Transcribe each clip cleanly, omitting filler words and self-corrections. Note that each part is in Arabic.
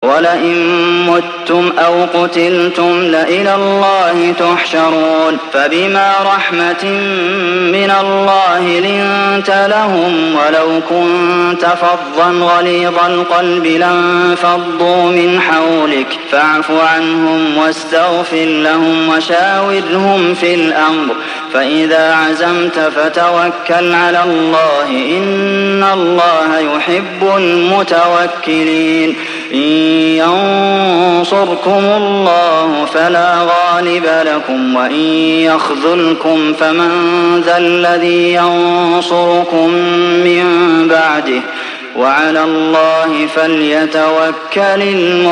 ولئن متم أو قتلتم لإلى الله تحشرون فبما رحمة من الله لنت لهم ولو كنت فظا غليظ القلب لانفضوا من حولك فاعف عنهم واستغفر لهم وشاورهم في الأمر فإذا عزمت فتوكل على الله إن الله يحب المتوكلين إن ينصركم الله فلا غالب لكم وإن يخذلكم فمن ذا الذي ينصركم من بعده وعلى الله فليتوكل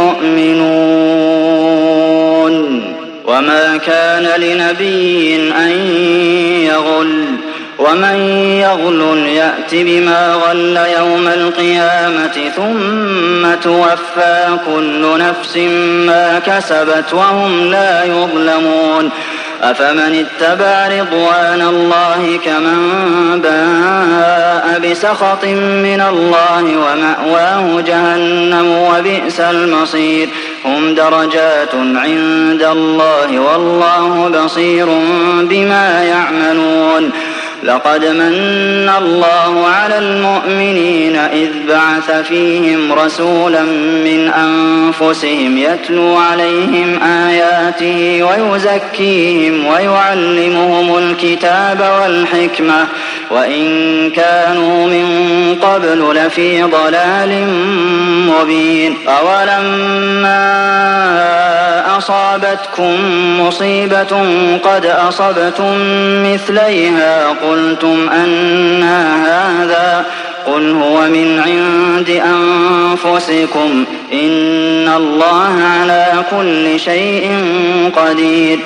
المؤمنون وما كان لنبي أن يغل ومن يغل يأت بما غل يوم القيامة ثم توفى كل نفس ما كسبت وهم لا يظلمون أفمن اتبع رضوان الله كمن باء بسخط من الله ومأواه جهنم وبئس المصير هم درجات عند الله والله بصير بما يعملون لقد من الله على المؤمنين إذ بعث فيهم رسولا من أنفسهم يتلو عليهم آياته ويزكيهم ويعلمهم الكتاب والحكمة وإن كانوا من قبل لفي ضلال مبين أولما أصابتكم مصيبة قد أصبتم مثليها قلتم أنى هذا قل هو من عند أنفسكم إن الله على كل شيء قدير